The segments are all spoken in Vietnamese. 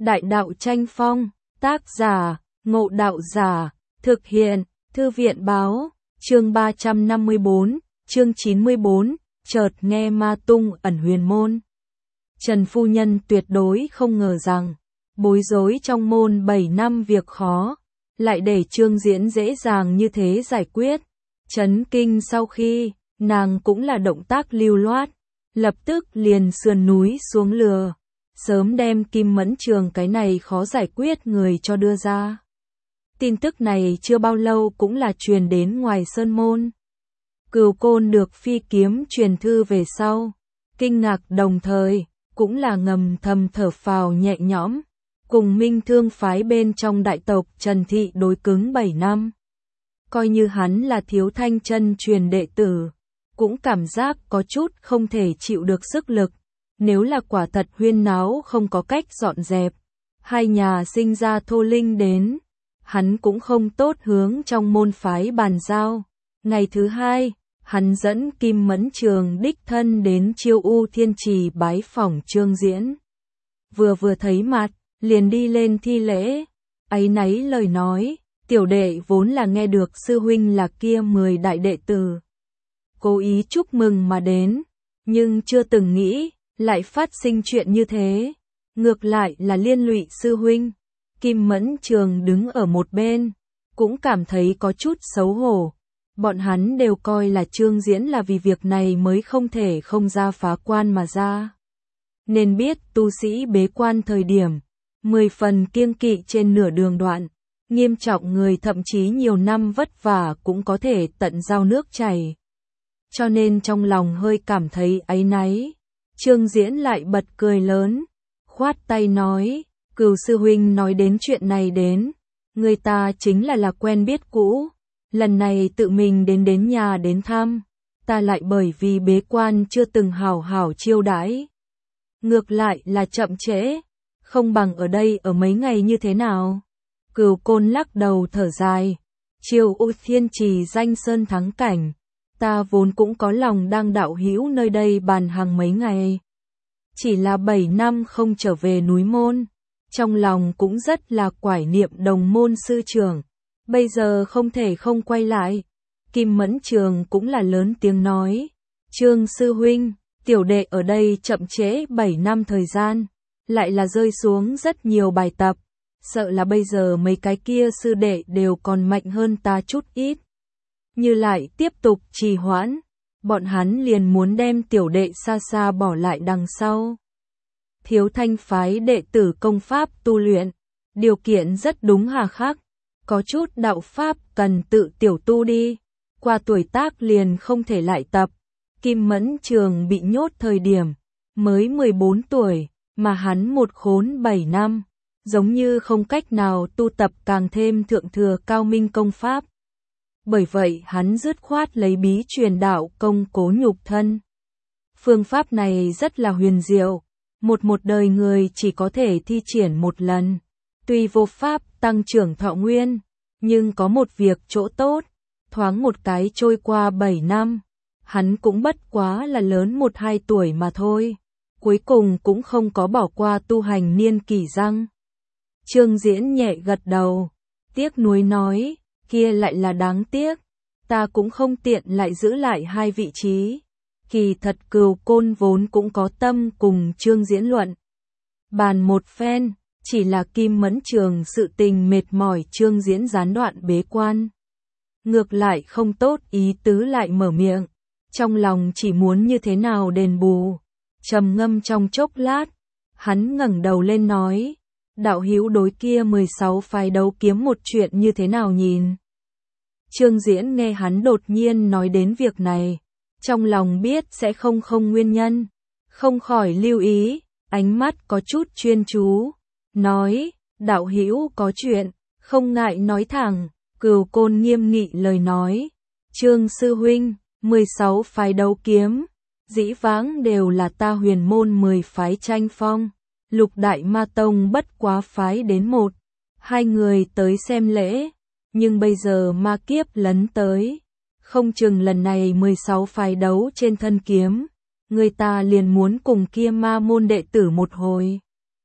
Đại đạo tranh phong, tác giả, Ngộ Đạo Giả, thực hiện, Thư viện báo, chương 354, chương 94, chợt nghe ma tung ẩn huyền môn. Trần phu nhân tuyệt đối không ngờ rằng, bối rối trong môn 7 năm việc khó, lại để Trương Diễn dễ dàng như thế giải quyết. Chấn kinh sau khi, nàng cũng là động tác lưu loát, lập tức liền sườn núi xuống lừa, sớm đem Kim Mẫn Trường cái này khó giải quyết người cho đưa ra. Tin tức này chưa bao lâu cũng là truyền đến ngoài sơn môn. Cửu Côn được phi kiếm truyền thư về sau, kinh ngạc đồng thời, cũng là ngầm thầm thở phào nhẹ nhõm, cùng Minh Thương phái bên trong đại tộc Trần Thị đối cứng 7 năm. Coi như hắn là Thiếu Thanh Chân truyền đệ tử, cũng cảm giác có chút không thể chịu được sức lực, nếu là quả thật huyên náo không có cách dọn dẹp, hai nhà sinh ra thô linh đến, hắn cũng không tốt hướng trong môn phái bàn giao. Ngày thứ hai, hắn dẫn Kim Mẫn Trường đích thân đến Chiêu U Thiên Trì bái phỏng Trương Diễn. Vừa thấy mặt, liền đi lên thi lễ, áy náy lời nói, tiểu đệ vốn là nghe được sư huynh là kia 10 đại đệ tử, cố ý chúc mừng mà đến, nhưng chưa từng nghĩ, lại phát sinh chuyện như thế, ngược lại là liên lụy sư huynh. Kim Mẫn Trường đứng ở một bên, cũng cảm thấy có chút xấu hổ. Bọn hắn đều coi là Trương Diễn là vì việc này mới không thể không ra phá quan mà ra. Nên biết tu sĩ bế quan thời điểm, 10 phần kiêng kỵ trên nửa đường đoạn, nghiêm trọng người thậm chí nhiều năm vất vả cũng có thể tận giao nước chảy. Cho nên trong lòng hơi cảm thấy áy náy. Trương Diễn lại bật cười lớn, khoát tay nói, Cửu sư huynh nói đến chuyện này đến, người ta chính là quen biết cũ, lần này tự mình đến nhà đến thăm, ta lại bởi vì bế quan chưa từng hảo hảo chiêu đãi. Ngược lại là chậm trễ, không bằng ở đây ở mấy ngày như thế nào. Cửu Côn lắc đầu thở dài, Chiêu U Thiên Trì danh sơn thắng cảnh, ta vốn cũng có lòng đang đạo hữu nơi đây bàn hàng mấy ngày. Chỉ là 7 năm không trở về núi môn, trong lòng cũng rất là quải niệm đồng môn sư trưởng, bây giờ không thể không quay lại. Kim Mẫn Trường cũng là lớn tiếng nói, Trương sư huynh, tiểu đệ ở đây chậm trễ 7 năm thời gian, lại là rơi xuống rất nhiều bài tập, sợ là bây giờ mấy cái kia sư đệ đều còn mạnh hơn ta chút ít. Như lại tiếp tục trì hoãn, bọn hắn liền muốn đem tiểu đệ xa xa bỏ lại đằng sau. Thiếu Thanh phái đệ tử công pháp tu luyện, điều kiện rất đúng hà khắc, có chút đạo pháp cần tự tiểu tu đi, qua tuổi tác liền không thể lại tập. Kim Mẫn Trường bị nhốt thời điểm, mới 14 tuổi, mà hắn một khốn 7 năm, giống như không cách nào tu tập càng thêm thượng thừa cao minh công pháp. Bởi vậy hắn dứt khoát lấy bí truyền đạo công cố nhục thân. Phương pháp này rất là huyền diệu, một đời người chỉ có thể thi triển một lần, tuy vô pháp tăng trưởng thọ nguyên, nhưng có một việc chỗ tốt, thoáng một cái trôi qua 7 năm, hắn cũng bất quá là lớn 1-2 tuổi mà thôi, cuối cùng cũng không có bỏ qua tu hành niên kỷ răng. Trương Diễn nhẹ gật đầu, tiếc nuối nói, kia lại là đáng tiếc, ta cũng không tiện lại giữ lại 2 vị trí. Kỳ thật Cửu Côn vốn cũng có tâm cùng Trương Diễn luận bàn một phen, chỉ là Kim Mẫn Trường sự tình mệt mỏi Trương Diễn gián đoạn bế quan. Ngược lại không tốt ý tứ lại mở miệng, trong lòng chỉ muốn như thế nào đền bù. Trầm ngâm trong chốc lát, hắn ngẩng đầu lên nói, đạo hữu đối kia 16 phái đấu kiếm một chuyện như thế nào nhìn. Trương Diễn nghe hắn đột nhiên nói đến việc này, trong lòng biết sẽ không nguyên nhân, không khỏi lưu ý, ánh mắt có chút chuyên chú, nói, đạo hữu có chuyện, không ngại nói thẳng. Cửu Côn nghiêm nghị lời nói, Trương sư huynh, 16 phái đấu kiếm, dĩ vãng đều là ta huyền môn 10 phái tranh phong, Lục Đại Ma Tông bất quá phái đến 1-2 người tới xem lễ, nhưng bây giờ ma kiếp lấn tới, không chừng lần này 16 phái đấu trên thân kiếm, người ta liền muốn cùng kia ma môn đệ tử một hồi.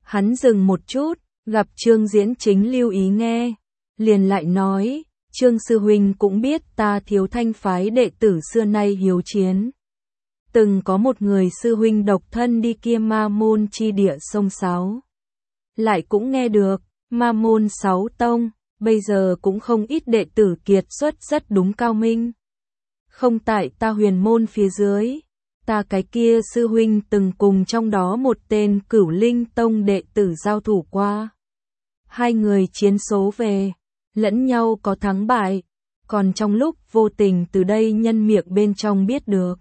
Hắn dừng một chút, gặp Trương Diễn chính lưu ý nghe, liền lại nói, Trương sư huynh cũng biết ta Thiếu Thanh phái đệ tử xưa nay hiếu chiến. Từng có một người sư huynh độc thân đi kia ma môn chi địa sông Sáo. Lại cũng nghe được, ma môn 6 tông, bây giờ cũng không ít đệ tử kiệt xuất rất đúng cao minh. Không tại ta Huyền môn phía dưới, ta cái kia sư huynh từng cùng trong đó một tên Cửu Linh tông đệ tử giao thủ qua. Hai người chiến số về, lẫn nhau có thắng bại, còn trong lúc vô tình từ đây nhân miệng bên trong biết được.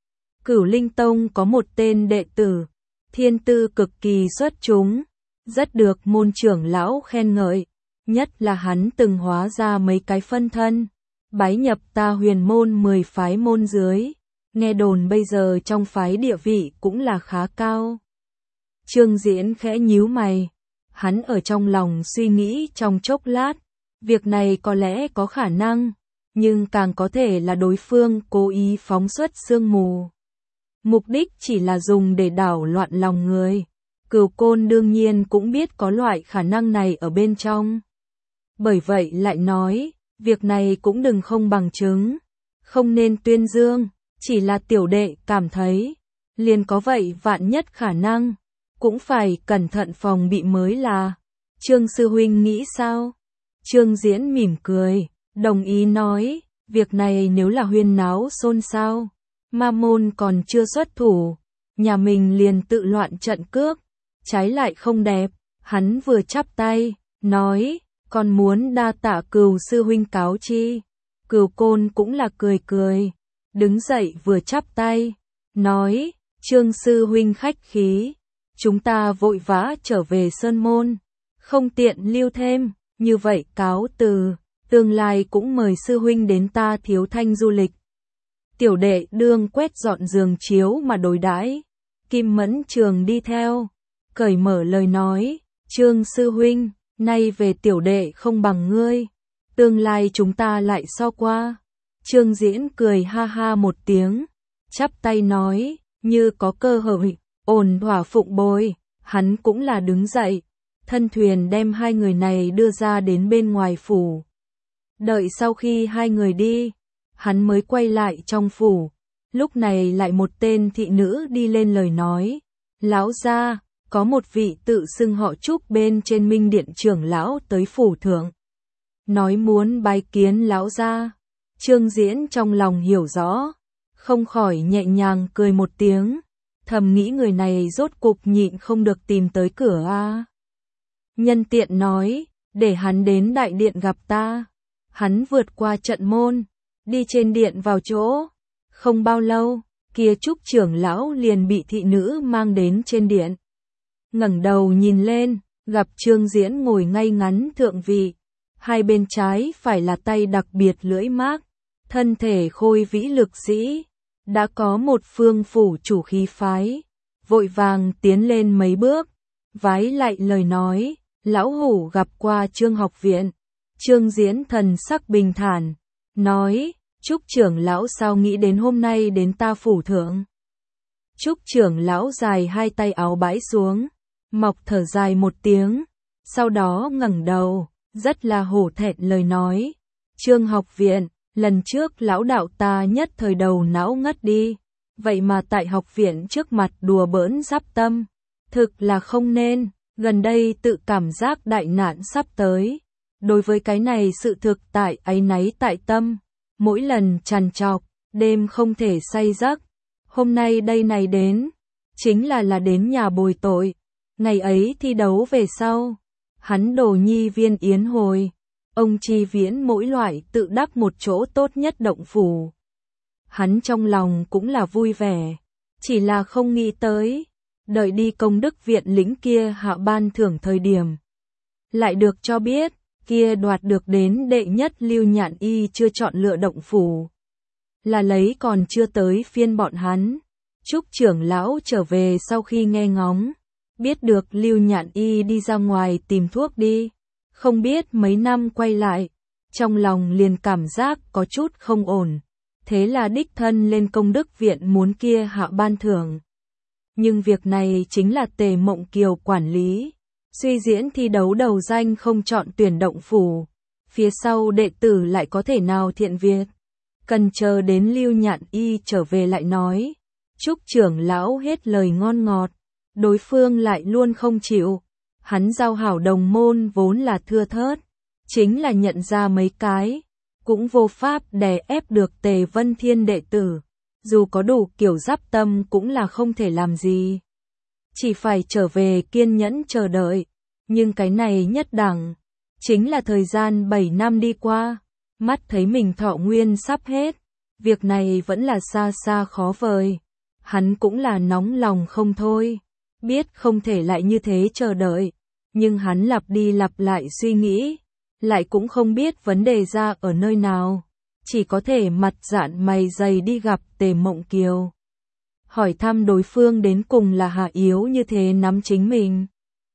Cửu Linh tông có một tên đệ tử, thiên tư cực kỳ xuất chúng, rất được môn trưởng lão khen ngợi, nhất là hắn từng hóa ra mấy cái phân thân, bái nhập ta Huyền môn 10 phái môn dưới, nghe đồn bây giờ trong phái địa vị cũng là khá cao. Trương Diễn khẽ nhíu mày, hắn ở trong lòng suy nghĩ trong chốc lát, việc này có lẽ có khả năng, nhưng càng có thể là đối phương cố ý phóng xuất sương mù. Mục đích chỉ là dùng để đảo loạn lòng người. Cửu Côn đương nhiên cũng biết có loại khả năng này ở bên trong. Bởi vậy lại nói, việc này cũng đừng không bằng chứng, không nên tuyên dương, chỉ là tiểu đệ cảm thấy, liền có vậy vạn nhất khả năng, cũng phải cẩn thận phòng bị mới là. Trương sư huynh nghĩ sao? Trương Diễn mỉm cười, đồng ý nói, việc này nếu là huyên náo xôn xao, ma môn còn chưa xuất thủ, nhà mình liền tự loạn trận cước, trái lại không đẹp. Hắn vừa chắp tay, nói, còn muốn đa tạ Cửu sư huynh cáo chi. Cửu Côn cũng là cười cười, đứng dậy vừa chắp tay, nói, Trương sư huynh khách khí, chúng ta vội vã trở về sơn môn, không tiện lưu thêm, như vậy cáo từ, tương lai cũng mời sư huynh đến ta Thiếu Thanh du lịch. Tiểu đệ đương quét dọn giường chiếu mà đối đãi. Kim Mẫn Trường đi theo, cởi mở lời nói, Trương sư huynh, nay về tiểu đệ không bằng ngươi, tương lai chúng ta lại so qua. Trương Diễn cười ha ha một tiếng, chắp tay nói, như có cơ hội, ổn thỏa phụng bồi. Hắn cũng là đứng dậy, thân thuyền đem hai người này đưa ra đến bên ngoài phủ. Đợi sau khi hai người đi, hắn mới quay lại trong phủ. Lúc này lại một tên thị nữ đi lên lời nói, lão gia, có một vị tự xưng họ Trúc bên trên Minh Điện trưởng lão tới phủ thượng, nói muốn bái kiến lão gia. Trương Diễn trong lòng hiểu rõ, không khỏi nhẹ nhàng cười một tiếng, thầm nghĩ người này rốt cục nhịn không được tìm tới cửa a. Nhân tiện nói, để hắn đến đại điện gặp ta. Hắn vượt qua trận môn, đi trên điện vào chỗ. Không bao lâu, kia Trúc trưởng lão liền bị thị nữ mang đến trên điện. Ngẩng đầu nhìn lên, gặp Trương Diễn ngồi ngay ngắn thượng vị, hai bên trái phải là tay đặc biệt lưỡi mác, thân thể khôi vĩ lực sĩ, đã có một phương phủ chủ khí phái, vội vàng tiến lên mấy bước, vái lại lời nói, lão hủ gặp qua Trương học viện. Trương Diễn thần sắc bình thản, nói, Trúc trưởng lão sao nghĩ đến hôm nay đến ta phủ thượng. Trúc trưởng lão dài hai tay áo bãi xuống, mọc thở dài một tiếng, sau đó ngẩng đầu, rất là hổ thẹn lời nói, Trương học viện, lần trước lão đạo ta nhất thời đầu não ngất đi, vậy mà tại học viện trước mặt đùa bỡn giáp tâm, thực là không nên, gần đây tự cảm giác đại nạn sắp tới, đối với cái này sự thực tại áy náy tại tâm, mỗi lần trằn trọc, đêm không thể say giấc, hôm nay đây này đến, chính là đến nhà bồi tội, ngày ấy thi đấu về sau, hắn đồ nhi viên yến hồi. Ông chi viễn mỗi loại tự đắc một chỗ tốt nhất động phủ. Hắn trong lòng cũng là vui vẻ, chỉ là không nghĩ tới, đợi đi công đức viện lĩnh kia hạ ban thưởng thời điểm. Lại được cho biết, kia đoạt được đến đệ nhất Lưu Nhạn Y chưa chọn lựa động phủ. Là lấy còn chưa tới phiên bọn hắn. Trúc trưởng lão trở về sau khi nghe ngóng, biết được Lưu Nhạn Y đi ra ngoài tìm thuốc đi. Không biết mấy năm quay lại, trong lòng liền cảm giác có chút không ổn, thế là đích thân lên công đức viện muốn kia hạ ban thưởng. Nhưng việc này chính là Tề Mộng Kiều quản lý, suy diễn thi đấu đầu danh không chọn tuyển động phủ. Phía sau đệ tử lại có thể nào thiện việc. Cần chờ đến Lưu Nhạn Y trở về lại nói. Trúc trưởng lão hết lời ngon ngọt. Đối phương lại luôn không chịu. Hắn giao hảo đồng môn vốn là thưa thớt. Chính là nhận ra mấy cái. Cũng vô pháp đè ép được Tề Vân Thiên đệ tử. Dù có đủ kiểu giáp tâm cũng là không thể làm gì. Chỉ phải trở về kiên nhẫn chờ đợi. Nhưng cái này nhất đẳng. Chính là thời gian 7 năm đi qua. Mắt thấy mình thọ nguyên sắp hết. Việc này vẫn là xa xa khó vời. Hắn cũng là nóng lòng không thôi. Biết không thể lại như thế chờ đợi. Nhưng hắn lặp đi lặp lại suy nghĩ. Lại cũng không biết vấn đề ra ở nơi nào. Chỉ có thể mặt dạn mày dày đi gặp Tề Mộng Kiều. Hỏi thăm đối phương đến cùng là hạ yếu như thế nắm chính mình.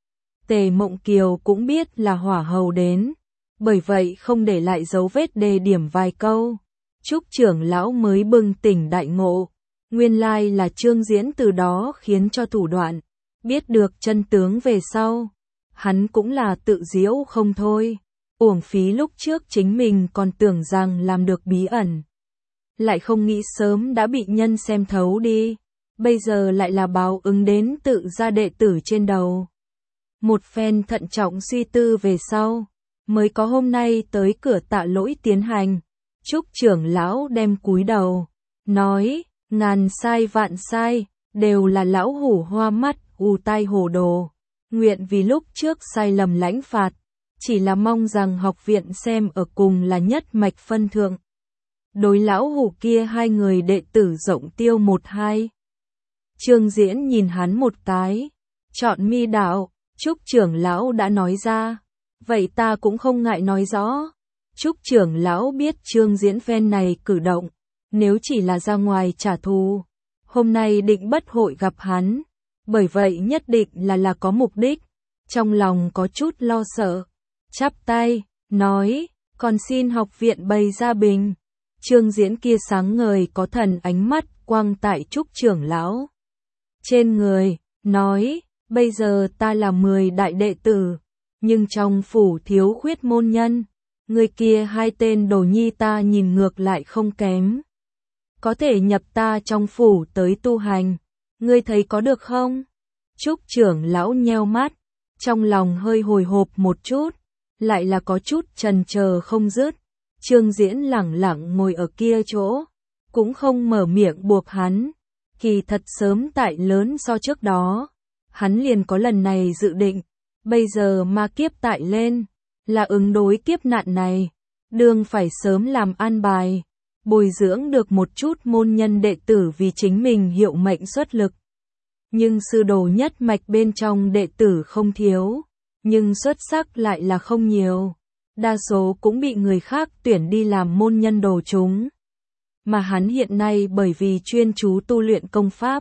Tề Mộng Kiều cũng biết là hỏa hầu đến. Bởi vậy không để lại dấu vết đề điểm vài câu. Trúc trưởng lão mới bừng tỉnh đại ngộ. Nguyên lai là Trương Diễn từ đó khiến cho thủ đoạn. Biết được chân tướng về sau. Hắn cũng là tự giễu không thôi. Uổng phí lúc trước chính mình còn tưởng rằng làm được bí ẩn. Lại không nghĩ sớm đã bị nhân xem thấu đi. Bây giờ lại là báo ứng đến tự ra đệ tử trên đầu. Một phen thận trọng suy tư về sau. Mới có hôm nay tới cửa Tạ Lỗi tiến hành. Trúc trưởng lão đem cúi đầu. Nói, ngàn sai vạn sai, đều là lão hủ hoa mắt, ù tai hồ đồ. Nguyện vì lúc trước sai lầm lãnh phạt. Chỉ là mong rằng học viện xem ở cùng là nhất mạch phân thượng. Đối lão hủ kia hai người đệ tử rộng tiêu 1-2. Trương Diễn nhìn hắn một cái. Chọn mi đạo, Trúc trưởng lão đã nói ra. Vậy ta cũng không ngại nói rõ. Trúc trưởng lão biết Trương Diễn phen này cử động. Nếu chỉ là ra ngoài trả thù. Hôm nay định bất hội gặp hắn. Bởi vậy nhất định là có mục đích. Trong lòng có chút lo sợ. Chắp tay, nói, còn xin học viện bày ra bình. Trương Diễn kia sáng ngời có thần ánh mắt quang tại Trúc trưởng lão. Trên người, nói, bây giờ ta là 10 đại đệ tử, nhưng trong phủ thiếu khuyết môn nhân. Người kia hai tên đồ nhi ta nhìn ngược lại không kém. Có thể nhập ta trong phủ tới tu hành. Ngươi thấy có được không? Trúc trưởng lão nheo mắt, trong lòng hơi hồi hộp một chút. Lại là có chút chần chờ không dứt. Trương Diễn lẳng lặng ngồi ở kia chỗ, cũng không mở miệng buộc hắn. Kỳ thật sớm tại lớn so trước đó, hắn liền có lần này dự định. Bây giờ ma kiếp tại lên, là ứng đối kiếp nạn này. Đương phải sớm làm an bài, bồi dưỡng được một chút môn nhân đệ tử vì chính mình hiệu mệnh xuất lực. Nhưng sư đồ nhất mạch bên trong đệ tử không thiếu. Nhưng xuất sắc lại là không nhiều. Đa số cũng bị người khác tuyển đi làm môn nhân đồ chúng. Mà hắn hiện nay bởi vì chuyên chú tu luyện công pháp.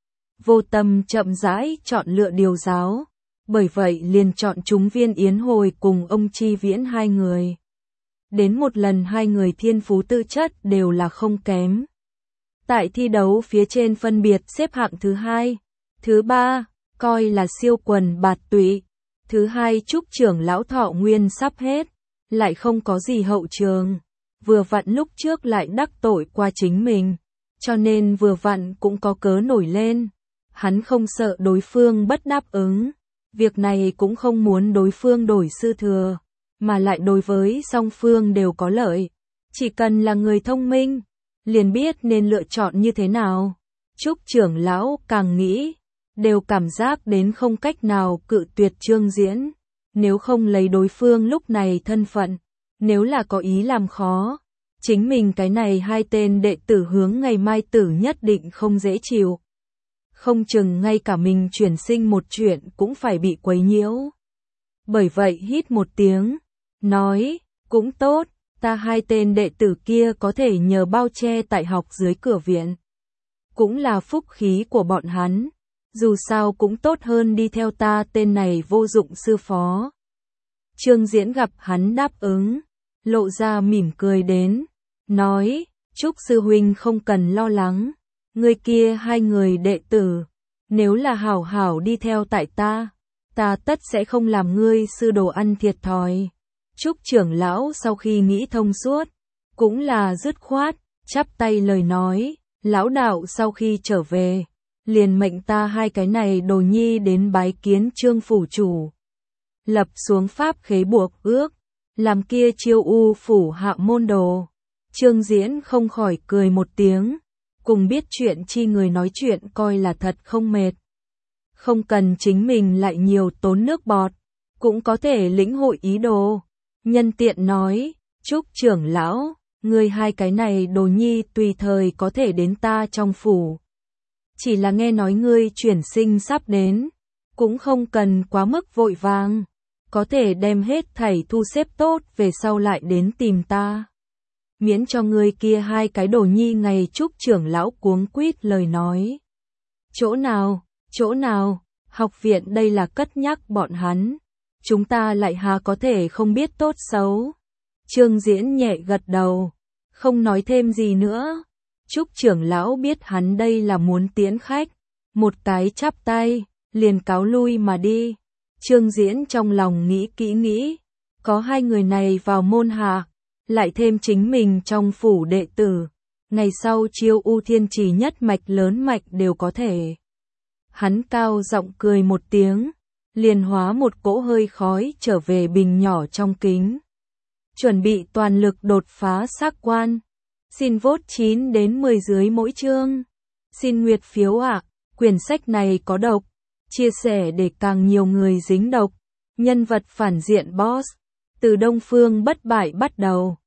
Vô tâm chậm rãi chọn lựa điều giáo. Bởi vậy liền chọn chúng Viên Yến Hồi cùng ông Chi Viễn hai người. Đến một lần hai người thiên phú tư chất đều là không kém. Tại thi đấu phía trên phân biệt xếp hạng thứ 2, thứ 3, coi là siêu quần bạt tụy. Thứ 2 Trúc trưởng lão thọ nguyên sắp hết, lại không có gì hậu trường. Vừa vặn lúc trước lại đắc tội qua chính mình, cho nên vừa vặn cũng có cớ nổi lên. Hắn không sợ đối phương bất đáp ứng, việc này cũng không muốn đối phương đổi sư thừa, mà lại đối với song phương đều có lợi. Chỉ cần là người thông minh, liền biết nên lựa chọn như thế nào. Trúc trưởng lão càng nghĩ, đều cảm giác đến không cách nào cự tuyệt Trương Diễn. Nếu không lấy đối phương lúc này thân phận, nếu là có ý làm khó, chính mình cái này hai tên đệ tử hướng ngày mai tử nhất định không dễ chịu. Không chừng ngay cả mình chuyển sinh một chuyện cũng phải bị quấy nhiễu. Bởi vậy hít một tiếng, nói, cũng tốt, ta hai tên đệ tử kia có thể nhờ bao che tại học dưới cửa viện. Cũng là phúc khí của bọn hắn. Dù sao cũng tốt hơn đi theo ta tên này vô dụng sư phó. Trương Diễn gặp hắn đáp ứng, lộ ra mỉm cười đến, nói, Trúc sư huynh không cần lo lắng, người kia hai người đệ tử, nếu là hảo hảo đi theo tại ta, ta tất sẽ không làm ngươi sư đồ ăn thiệt thòi. Trúc trưởng lão sau khi nghĩ thông suốt, cũng là dứt khoát, chắp tay lời nói, lão đạo sau khi trở về, liền mệnh ta hai cái này đồ nhi đến bái kiến Trương phủ chủ. Lập xuống pháp khế buộc ước, làm kia Chiêu U phủ hạ môn đồ. Trương Diễn không khỏi cười một tiếng, cùng biết chuyện chi người nói chuyện coi là thật không mệt. Không cần chính mình lại nhiều tốn nước bọt, cũng có thể lĩnh hội ý đồ. Nhân tiện nói, Trúc trưởng lão, ngươi hai cái này đồ nhi tùy thời có thể đến ta trong phủ. Chỉ là nghe nói ngươi chuyển sinh sắp đến, cũng không cần quá mức vội vàng, có thể đem hết thảy thu xếp tốt về sau lại đến tìm ta. Miễn cho ngươi kia hai cái đồ nhi ngày. Trúc trưởng lão cuống quýt lời nói. Chỗ nào, học viện đây là cất nhắc bọn hắn, chúng ta lại há có thể không biết tốt xấu. Trương Diễn nhẹ gật đầu, không nói thêm gì nữa. Trúc trưởng lão biết hắn đây là muốn tiễn khách, một cái chắp tay, liền cáo lui mà đi. Trương Diễn trong lòng nghĩ kỹ nghĩ, có hai người này vào môn hạ, lại thêm chính mình trong phủ đệ tử, ngày sau Chiêu U Thiên Trì nhất mạch lớn mạch đều có thể. Hắn cao giọng cười một tiếng, liền hóa một cỗ hơi khói trở về bình nhỏ trong kính. Chuẩn bị toàn lực đột phá xác quan. Xin vote 9 đến 10 dưới mỗi chương. Xin nguyệt phiếu ạ. Quyển sách này có độc. Chia sẻ để càng nhiều người dính độc. Nhân vật phản diện boss. Từ Đông Phương bất bại bắt đầu.